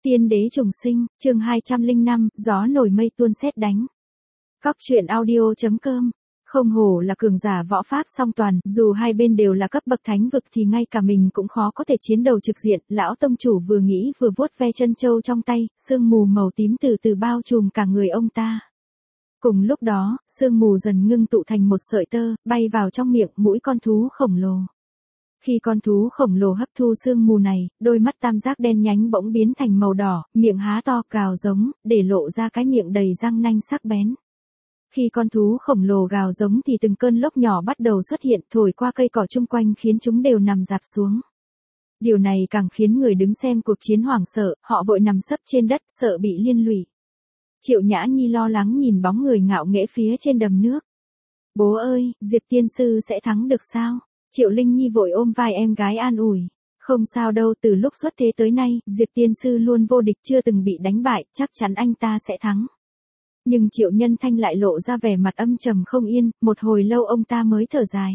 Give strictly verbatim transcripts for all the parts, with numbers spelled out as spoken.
Tiên đế trùng sinh, chương hai trăm lẻ năm, gió nổi mây tuôn sét đánh. Cóc truyện audio.com. Không hổ là cường giả võ pháp song toàn, dù hai bên đều là cấp bậc thánh vực thì ngay cả mình cũng khó có thể chiến đầu trực diện. Lão tông chủ vừa nghĩ vừa vuốt ve chân châu trong tay, sương mù màu tím từ từ bao trùm cả người ông ta. Cùng lúc đó, sương mù dần ngưng tụ thành một sợi tơ, bay vào trong miệng mũi con thú khổng lồ. Khi con thú khổng lồ hấp thu sương mù này, đôi mắt tam giác đen nhánh bỗng biến thành màu đỏ, miệng há to gào giống, để lộ ra cái miệng đầy răng nanh sắc bén. Khi con thú khổng lồ gào giống thì từng cơn lốc nhỏ bắt đầu xuất hiện thổi qua cây cỏ chung quanh khiến chúng đều nằm dạp xuống. Điều này càng khiến người đứng xem cuộc chiến hoảng sợ, họ vội nằm sấp trên đất sợ bị liên lụy. Triệu Nhã Nhi lo lắng nhìn bóng người ngạo nghễ phía trên đầm nước. Bố ơi, Diệp tiên sư sẽ thắng được sao? Triệu Linh Nhi vội ôm vai em gái an ủi. Không sao đâu, từ lúc xuất thế tới nay, Diệp tiên sư luôn vô địch chưa từng bị đánh bại, chắc chắn anh ta sẽ thắng. Nhưng Triệu Nhân Thanh lại lộ ra vẻ mặt âm trầm không yên, một hồi lâu ông ta mới thở dài.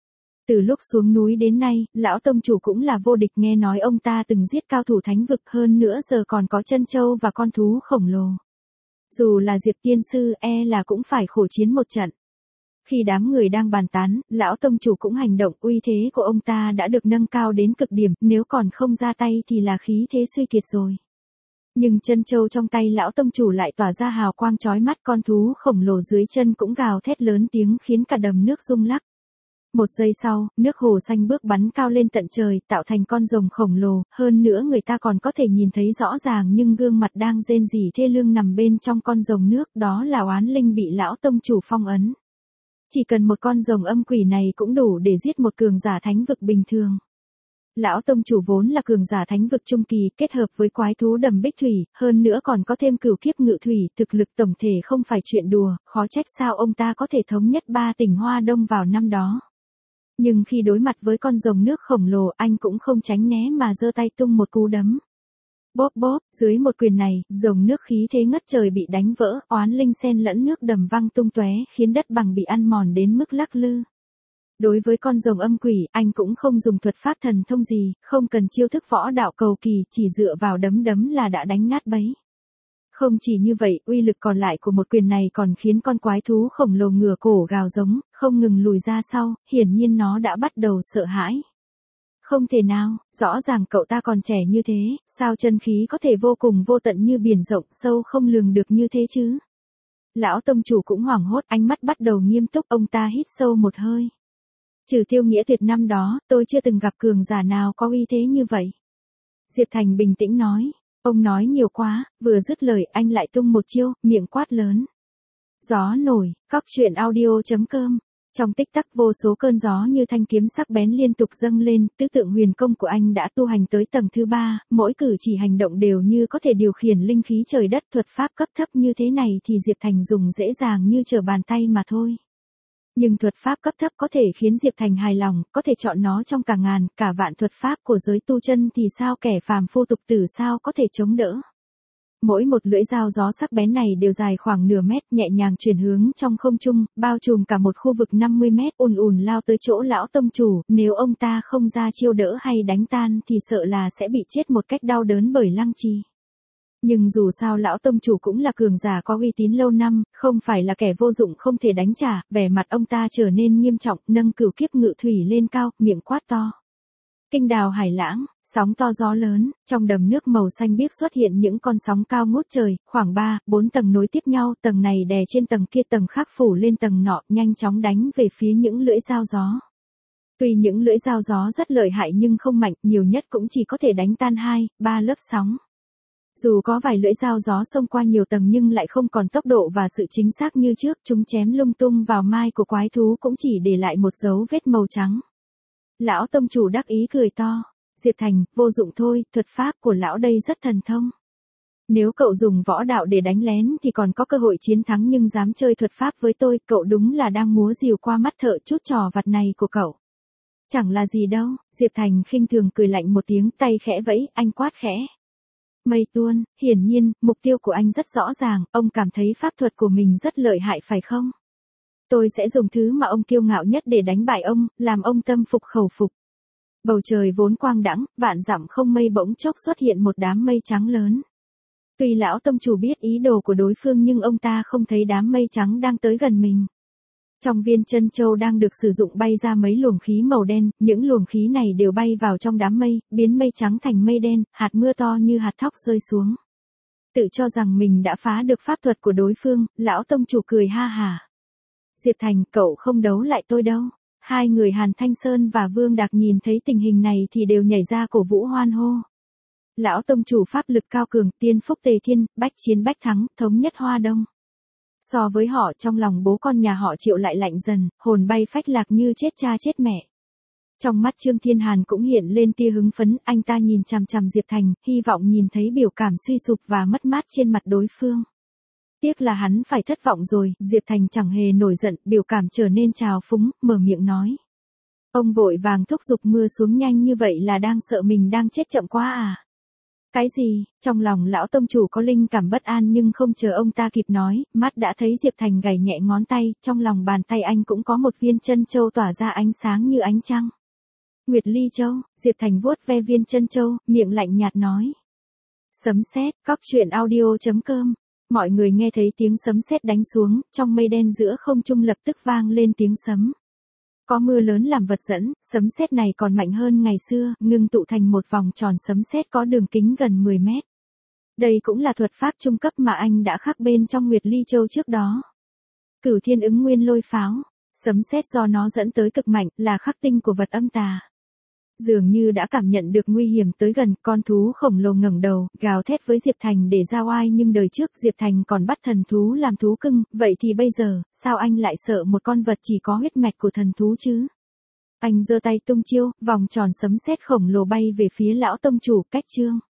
Từ lúc xuống núi đến nay, lão tông chủ cũng là vô địch, nghe nói ông ta từng giết cao thủ thánh vực, hơn nữa giờ còn có chân châu và con thú khổng lồ. Dù là Diệp tiên sư e là cũng phải khổ chiến một trận. Khi đám người đang bàn tán, lão tông chủ cũng hành động, uy thế của ông ta đã được nâng cao đến cực điểm, nếu còn không ra tay thì là khí thế suy kiệt rồi. Nhưng chân châu trong tay lão tông chủ lại tỏa ra hào quang chói mắt, con thú khổng lồ dưới chân cũng gào thét lớn tiếng khiến cả đầm nước rung lắc. Một giây sau, nước hồ xanh bước bắn cao lên tận trời, tạo thành con rồng khổng lồ, hơn nữa người ta còn có thể nhìn thấy rõ ràng nhưng gương mặt đang rên rỉ thê lương nằm bên trong con rồng nước, đó là oán linh bị lão tông chủ phong ấn. Chỉ cần một con rồng âm quỷ này cũng đủ để giết một cường giả thánh vực bình thường. Lão tông chủ vốn là cường giả thánh vực trung kỳ, kết hợp với quái thú đầm bích thủy, hơn nữa còn có thêm cửu kiếp ngự thủy, thực lực tổng thể không phải chuyện đùa, khó trách sao ông ta có thể thống nhất ba tỉnh Hoa Đông vào năm đó. Nhưng khi đối mặt với con rồng nước khổng lồ, anh cũng không tránh né mà giơ tay tung một cú đấm. Bóp bóp, dưới một quyền này, rồng nước khí thế ngất trời bị đánh vỡ, oán linh xen lẫn nước đầm văng tung tóe, khiến đất bằng bị ăn mòn đến mức lắc lư. Đối với con rồng âm quỷ, anh cũng không dùng thuật pháp thần thông gì, không cần chiêu thức võ đạo cầu kỳ, chỉ dựa vào đấm đấm là đã đánh nát bấy. Không chỉ như vậy, uy lực còn lại của một quyền này còn khiến con quái thú khổng lồ ngửa cổ gào giống, không ngừng lùi ra sau, hiển nhiên nó đã bắt đầu sợ hãi. Không thể nào, rõ ràng cậu ta còn trẻ như thế, sao chân khí có thể vô cùng vô tận như biển rộng sâu không lường được như thế chứ? Lão tông chủ cũng hoảng hốt, ánh mắt bắt đầu nghiêm túc, ông ta hít sâu một hơi. Trừ Tiêu Nghĩa Tuyệt năm đó, tôi chưa từng gặp cường giả nào có uy thế như vậy. Diệp Thành bình tĩnh nói, ông nói nhiều quá, vừa dứt lời anh lại tung một chiêu, miệng quát lớn. Gió nổi, cóc truyện audio.com. Trong tích tắc vô số cơn gió như thanh kiếm sắc bén liên tục dâng lên, tứ tượng huyền công của anh đã tu hành tới tầng thứ ba, mỗi cử chỉ hành động đều như có thể điều khiển linh khí trời đất, thuật pháp cấp thấp như thế này thì Diệp Thành dùng dễ dàng như trở bàn tay mà thôi. Nhưng thuật pháp cấp thấp có thể khiến Diệp Thành hài lòng, có thể chọn nó trong cả ngàn, cả vạn thuật pháp của giới tu chân thì sao kẻ phàm phu tục tử sao có thể chống đỡ. Mỗi một lưỡi dao gió sắc bén này đều dài khoảng nửa mét, nhẹ nhàng chuyển hướng trong không trung, bao trùm cả một khu vực năm mươi mét, ùn ùn lao tới chỗ lão tông chủ, nếu ông ta không ra chiêu đỡ hay đánh tan thì sợ là sẽ bị chết một cách đau đớn bởi lăng trì. Nhưng dù sao lão tông chủ cũng là cường giả có uy tín lâu năm, không phải là kẻ vô dụng không thể đánh trả, vẻ mặt ông ta trở nên nghiêm trọng, nâng cửu kiếp ngự thủy lên cao, miệng quát to. Kinh đào hải lãng, sóng to gió lớn, trong đầm nước màu xanh biếc xuất hiện những con sóng cao ngút trời, khoảng ba, bốn tầng nối tiếp nhau, tầng này đè trên tầng kia, tầng khác phủ lên tầng nọ, nhanh chóng đánh về phía những lưỡi dao gió. Tuy những lưỡi dao gió rất lợi hại nhưng không mạnh, nhiều nhất cũng chỉ có thể đánh tan hai, ba lớp sóng. Dù có vài lưỡi dao gió xông qua nhiều tầng nhưng lại không còn tốc độ và sự chính xác như trước, chúng chém lung tung vào mai của quái thú cũng chỉ để lại một dấu vết màu trắng. Lão tông chủ đắc ý cười to, Diệp Thành, vô dụng thôi, thuật pháp của lão đây rất thần thông. Nếu cậu dùng võ đạo để đánh lén thì còn có cơ hội chiến thắng, nhưng dám chơi thuật pháp với tôi, cậu đúng là đang múa rìu qua mắt thợ, chút trò vặt này của cậu. Chẳng là gì đâu, Diệp Thành khinh thường cười lạnh một tiếng, tay khẽ vẫy, anh quát khẽ. Mây tuôn, hiển nhiên, mục tiêu của anh rất rõ ràng, ông cảm thấy pháp thuật của mình rất lợi hại phải không? Tôi sẽ dùng thứ mà ông kiêu ngạo nhất để đánh bại ông, làm ông tâm phục khẩu phục. Bầu trời vốn quang đãng, vạn dặm không mây bỗng chốc xuất hiện một đám mây trắng lớn. Tuy lão tông chủ biết ý đồ của đối phương nhưng ông ta không thấy đám mây trắng đang tới gần mình. Trong viên chân châu đang được sử dụng bay ra mấy luồng khí màu đen, những luồng khí này đều bay vào trong đám mây, biến mây trắng thành mây đen, hạt mưa to như hạt thóc rơi xuống. Tự cho rằng mình đã phá được pháp thuật của đối phương, lão tông chủ cười ha hả. Diệp Thành, cậu không đấu lại tôi đâu. Hai người Hàn Thanh Sơn và Vương Đạc nhìn thấy tình hình này thì đều nhảy ra cổ vũ hoan hô. Lão tông chủ pháp lực cao cường, tiên phúc tề thiên, bách chiến bách thắng, thống nhất Hoa Đông. So với họ, trong lòng bố con nhà họ Triệu lại lạnh dần, hồn bay phách lạc như chết cha chết mẹ. Trong mắt Trương Thiên Hàn cũng hiện lên tia hứng phấn, anh ta nhìn chằm chằm Diệp Thành, hy vọng nhìn thấy biểu cảm suy sụp và mất mát trên mặt đối phương. Tiếc là hắn phải thất vọng rồi, Diệp Thành chẳng hề nổi giận, biểu cảm trở nên trào phúng, mở miệng nói. Ông vội vàng thúc giục mưa xuống nhanh như vậy là đang sợ mình đang chết chậm quá à? Cái gì? Trong lòng lão tông chủ có linh cảm bất an nhưng không chờ ông ta kịp nói, mắt đã thấy Diệp Thành gảy nhẹ ngón tay, trong lòng bàn tay anh cũng có một viên chân châu tỏa ra ánh sáng như ánh trăng. Nguyệt Ly Châu, Diệp Thành vuốt ve viên chân châu, miệng lạnh nhạt nói. Sấm sét, cóc truyện audio chấm com. Mọi người nghe thấy tiếng sấm sét đánh xuống, trong mây đen giữa không trung lập tức vang lên tiếng sấm. Có mưa lớn làm vật dẫn, sấm sét này còn mạnh hơn ngày xưa, ngưng tụ thành một vòng tròn sấm sét có đường kính gần mười mét. Đây cũng là thuật pháp trung cấp mà anh đã khắc bên trong Nguyệt Ly Châu trước đó. Cửu Thiên Ứng Nguyên Lôi Pháo, sấm sét do nó dẫn tới cực mạnh, là khắc tinh của vật âm tà. Dường như đã cảm nhận được nguy hiểm tới gần, con thú khổng lồ ngẩng đầu, gào thét với Diệp Thành để ra oai, nhưng đời trước Diệp Thành còn bắt thần thú làm thú cưng, vậy thì bây giờ, sao anh lại sợ một con vật chỉ có huyết mạch của thần thú chứ? Anh giơ tay tung chiêu, vòng tròn sấm sét khổng lồ bay về phía lão tông chủ, cách Trương